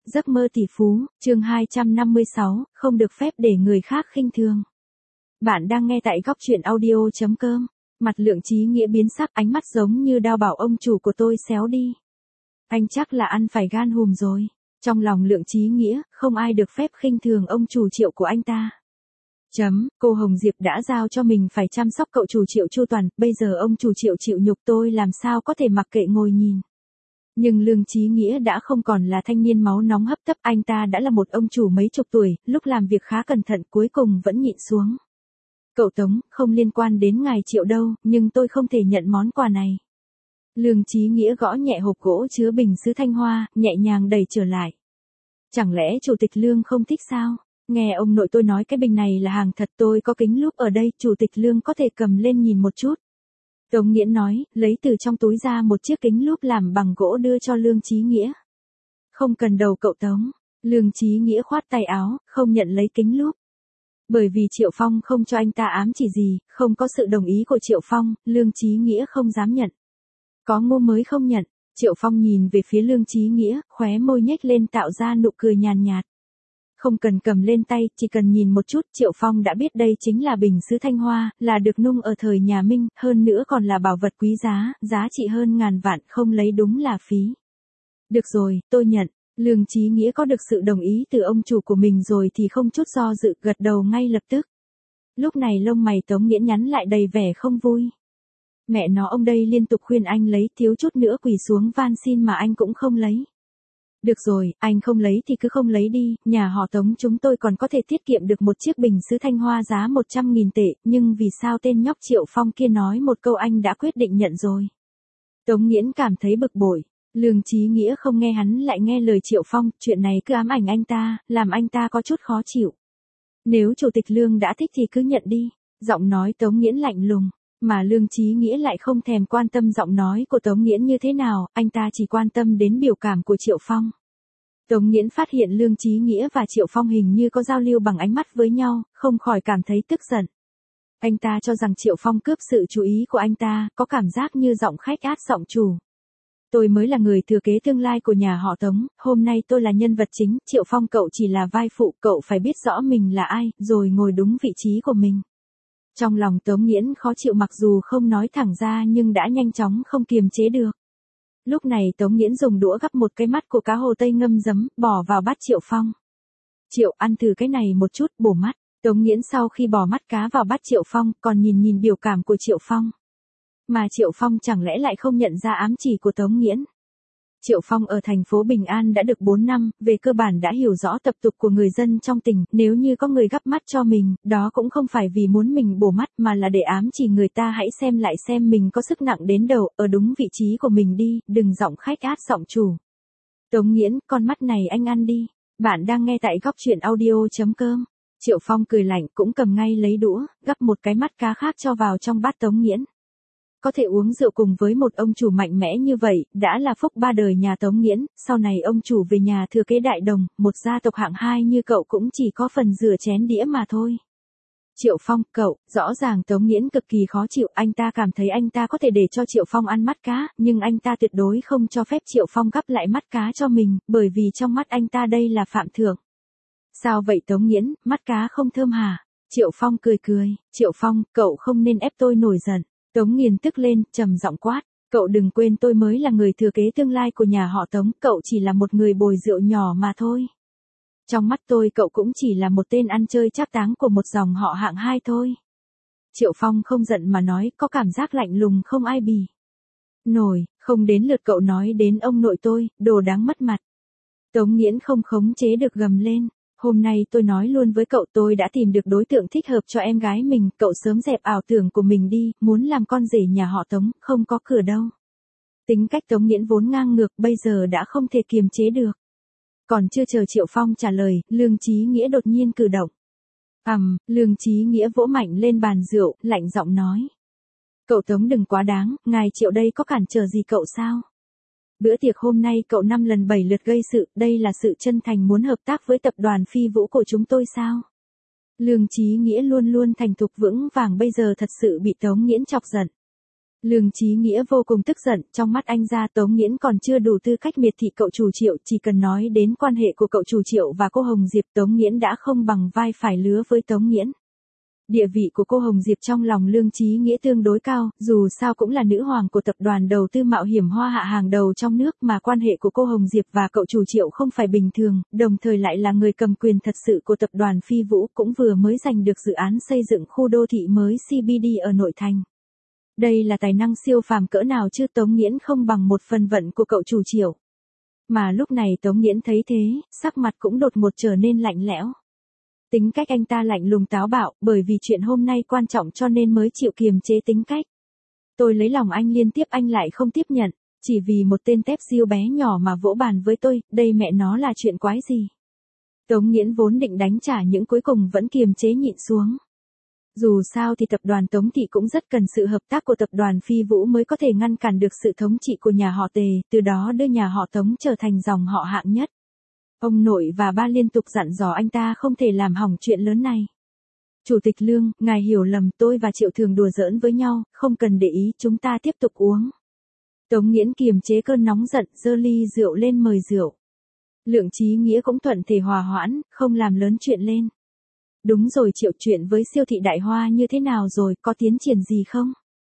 Giấc mơ tỷ phú, chương 256, không được phép để người khác khinh thường. Bạn đang nghe tại góc truyện audio.com. Mặt Lượng Chí Nghĩa biến sắc, ánh mắt giống như đao bảo ông chủ của tôi xéo đi. Anh chắc là ăn phải gan hùm rồi. Trong lòng Lượng Chí Nghĩa, không ai được phép khinh thường ông chủ Triệu của anh ta. Cô Hồng Diệp đã giao cho mình phải chăm sóc cậu chủ Triệu chu toàn, bây giờ ông chủ Triệu chịu nhục tôi làm sao có thể mặc kệ ngồi nhìn. Nhưng Lương Chí Nghĩa đã không còn là thanh niên máu nóng hấp tấp, anh ta đã là một ông chủ mấy chục tuổi, lúc làm việc khá cẩn thận cuối cùng vẫn nhịn xuống. Cậu Tống, không liên quan đến ngài Triệu đâu, nhưng tôi không thể nhận món quà này. Lương Chí Nghĩa gõ nhẹ hộp gỗ chứa bình sứ thanh hoa, nhẹ nhàng đẩy trở lại. Chẳng lẽ chủ tịch Lương không thích sao? Nghe ông nội tôi nói cái bình này là hàng thật, tôi có kính lúp ở đây, chủ tịch Lương có thể cầm lên nhìn một chút. Tống Nghiễn nói, lấy từ trong túi ra một chiếc kính lúp làm bằng gỗ đưa cho Lương Chí Nghĩa. Không cần đầu cậu Tống. Lương Chí Nghĩa khoát tay áo, không nhận lấy kính lúp. Bởi vì Triệu Phong không cho anh ta ám chỉ gì, không có sự đồng ý của Triệu Phong, Lương Chí Nghĩa không dám nhận. Có ngu mới không nhận. Triệu Phong nhìn về phía Lương Chí Nghĩa, khóe môi nhếch lên tạo ra nụ cười nhàn nhạt. Không cần cầm lên tay, chỉ cần nhìn một chút, Triệu Phong đã biết đây chính là bình sứ thanh hoa, là được nung ở thời nhà Minh, hơn nữa còn là bảo vật quý giá, giá trị hơn ngàn vạn, không lấy đúng là phí. Được rồi, tôi nhận. Lương Chí Nghĩa có được sự đồng ý từ ông chủ của mình rồi thì không chút do dự, gật đầu ngay lập tức. Lúc này lông mày Tống Nghiễn nhắn lại đầy vẻ không vui. Mẹ nó, ông đây liên tục khuyên anh lấy, thiếu chút nữa quỳ xuống van xin mà anh cũng không lấy. Được rồi, anh không lấy thì cứ không lấy đi, nhà họ Tống chúng tôi còn có thể tiết kiệm được một chiếc bình sứ thanh hoa giá 100.000 tệ, nhưng vì sao tên nhóc Triệu Phong kia nói một câu anh đã quyết định nhận rồi. Tống Nghiễn cảm thấy bực bội, Lương Chí Nghĩa không nghe hắn lại nghe lời Triệu Phong, chuyện này cứ ám ảnh anh ta, làm anh ta có chút khó chịu. Nếu chủ tịch Lương đã thích thì cứ nhận đi, giọng nói Tống Nghiễn lạnh lùng. Mà Lương Chí Nghĩa lại không thèm quan tâm giọng nói của Tống Nghiễn như thế nào, anh ta chỉ quan tâm đến biểu cảm của Triệu Phong. Tống Nghiễn phát hiện Lương Chí Nghĩa và Triệu Phong hình như có giao lưu bằng ánh mắt với nhau, không khỏi cảm thấy tức giận. Anh ta cho rằng Triệu Phong cướp sự chú ý của anh ta, có cảm giác như giọng khách át giọng chủ. Tôi mới là người thừa kế tương lai của nhà họ Tống, hôm nay tôi là nhân vật chính, Triệu Phong cậu chỉ là vai phụ, cậu phải biết rõ mình là ai, rồi ngồi đúng vị trí của mình. Trong lòng Tống Nghiễn khó chịu mặc dù không nói thẳng ra nhưng đã nhanh chóng không kiềm chế được. Lúc này Tống Nghiễn dùng đũa gắp một cái mắt của cá hồ Tây ngâm giấm, bỏ vào bát Triệu Phong. Triệu, ăn thử cái này một chút, bổ mắt. Tống Nghiễn sau khi bỏ mắt cá vào bát Triệu Phong, còn nhìn biểu cảm của Triệu Phong. Mà Triệu Phong chẳng lẽ lại không nhận ra ám chỉ của Tống Nghiễn. Triệu Phong ở thành phố Bình An đã được 4 năm, về cơ bản đã hiểu rõ tập tục của người dân trong tỉnh, nếu như có người gắp mắt cho mình, đó cũng không phải vì muốn mình bổ mắt mà là để ám chỉ người ta hãy xem lại xem mình có sức nặng đến đâu, ở đúng vị trí của mình đi, đừng giọng khách át giọng chủ. Tống Nghiễn, con mắt này anh ăn đi. Bạn đang nghe tại góc truyện audio.com. Triệu Phong cười lạnh cũng cầm ngay lấy đũa, gắp một cái mắt cá khác cho vào trong bát Tống Nghiễn. Có thể uống rượu cùng với một ông chủ mạnh mẽ như vậy, đã là phúc ba đời nhà Tống Nghiễn, sau này ông chủ về nhà thừa kế đại đồng, một gia tộc hạng 2 như cậu cũng chỉ có phần rửa chén đĩa mà thôi. Triệu Phong, cậu, rõ ràng Tống Nghiễn cực kỳ khó chịu, anh ta cảm thấy anh ta có thể để cho Triệu Phong ăn mắt cá, nhưng anh ta tuyệt đối không cho phép Triệu Phong gắp lại mắt cá cho mình, bởi vì trong mắt anh ta đây là phạm thượng. Sao vậy Tống Nghiễn, mắt cá không thơm hả? Triệu Phong cười, Triệu Phong, cậu không nên ép tôi nổi giận. Tống Nghiên tức lên, trầm giọng quát, cậu đừng quên tôi mới là người thừa kế tương lai của nhà họ Tống, cậu chỉ là một người bồi rượu nhỏ mà thôi. Trong mắt tôi cậu cũng chỉ là một tên ăn chơi trác táng của một dòng họ hạng 2 thôi. Triệu Phong không giận mà nói, có cảm giác lạnh lùng không ai bì nổi, không đến lượt cậu nói đến ông nội tôi, đồ đáng mất mặt. Tống Nghiễn không khống chế được gầm lên. Hôm nay tôi nói luôn với cậu, tôi đã tìm được đối tượng thích hợp cho em gái mình, cậu sớm dẹp ảo tưởng của mình đi, muốn làm con rể nhà họ Tống, không có cửa đâu. Tính cách Tống Nghiễn vốn ngang ngược, bây giờ đã không thể kiềm chế được. Còn chưa chờ Triệu Phong trả lời, Lương Chí Nghĩa đột nhiên cử động. Lương Chí Nghĩa vỗ mạnh lên bàn rượu, lạnh giọng nói. Cậu Tống đừng quá đáng, ngài Triệu đây có cản trở gì cậu sao? Bữa tiệc hôm nay cậu 5 lần 7 lượt gây sự, đây là sự chân thành muốn hợp tác với tập đoàn Phi Vũ của chúng tôi sao? Lương Chí Nghĩa luôn luôn thành thục vững vàng bây giờ thật sự bị Tống Nghiễn chọc giận. Lương Chí Nghĩa vô cùng tức giận, trong mắt anh ra Tống Nghiễn còn chưa đủ tư cách miệt thị cậu chủ Triệu, chỉ cần nói đến quan hệ của cậu chủ Triệu và cô Hồng Diệp, Tống Nghiễn đã không bằng vai phải lứa với Tống Nghiễn. Địa vị của cô Hồng Diệp trong lòng Lương Chí Nghĩa tương đối cao, dù sao cũng là nữ hoàng của tập đoàn đầu tư mạo hiểm Hoa Hạ hàng đầu trong nước, mà quan hệ của cô Hồng Diệp và cậu chủ Triệu không phải bình thường, đồng thời lại là người cầm quyền thật sự của tập đoàn Phi Vũ, cũng vừa mới giành được dự án xây dựng khu đô thị mới CBD ở nội thành. Đây là tài năng siêu phàm cỡ nào chứ, Tống Nghiễn không bằng một phần vận của cậu chủ Triệu. Mà lúc này Tống Nghiễn thấy thế, sắc mặt cũng đột ngột trở nên lạnh lẽo. Tính cách anh ta lạnh lùng táo bạo, bởi vì chuyện hôm nay quan trọng cho nên mới chịu kiềm chế tính cách. Tôi lấy lòng anh liên tiếp anh lại không tiếp nhận, chỉ vì một tên tép diêu bé nhỏ mà vỗ bàn với tôi, đây mẹ nó là chuyện quái gì. Tống Nghiễn vốn định đánh trả những cuối cùng vẫn kiềm chế nhịn xuống. Dù sao thì tập đoàn Tống Thị cũng rất cần sự hợp tác của tập đoàn Phi Vũ mới có thể ngăn cản được sự thống trị của nhà họ Tề, từ đó đưa nhà họ Tống trở thành dòng họ hạng nhất. Ông nội và ba liên tục dặn dò anh ta không thể làm hỏng chuyện lớn này. Chủ tịch Lương, ngài hiểu lầm, tôi và Triệu thường đùa giỡn với nhau, không cần để ý, chúng ta tiếp tục uống. Tống Nghiễn kiềm chế cơn nóng giận, giơ ly rượu lên mời rượu. Lượng Chí Nghĩa cũng thuận thể hòa hoãn, không làm lớn chuyện lên. Đúng rồi Triệu, chuyện với siêu thị Đại Hoa như thế nào rồi, có tiến triển gì không?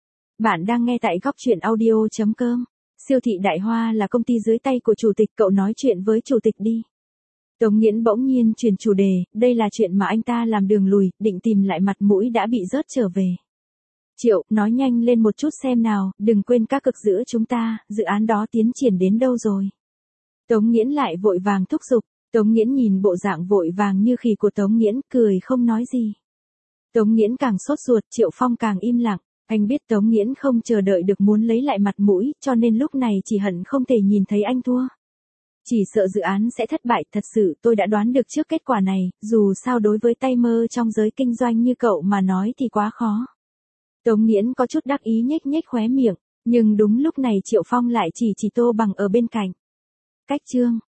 Bạn đang nghe tại góc truyện audio.com. Siêu thị Đại Hoa là công ty dưới tay của chủ tịch, cậu nói chuyện với chủ tịch đi. Tống Nghiễn bỗng nhiên chuyển chủ đề, đây là chuyện mà anh ta làm đường lùi, định tìm lại mặt mũi đã bị rớt trở về. Triệu, nói nhanh lên một chút xem nào, đừng quên các cực giữa chúng ta, dự án đó tiến triển đến đâu rồi. Tống Nghiễn lại vội vàng thúc giục. Tống Nghiễn nhìn bộ dạng vội vàng như khỉ của Tống Nghiễn, cười không nói gì. Tống Nghiễn càng sốt ruột, Triệu Phong càng im lặng. Anh biết Tống Nghiễn không chờ đợi được muốn lấy lại mặt mũi, cho nên lúc này chỉ hận không thể nhìn thấy anh thua. Chỉ sợ dự án sẽ thất bại, thật sự tôi đã đoán được trước kết quả này, dù sao đối với tay mơ trong giới kinh doanh như cậu mà nói thì quá khó. Tống Nghiễn có chút đắc ý nhếch nhếch khóe miệng, nhưng đúng lúc này Triệu Phong lại chỉ Tô Bằng ở bên cạnh. Cách chương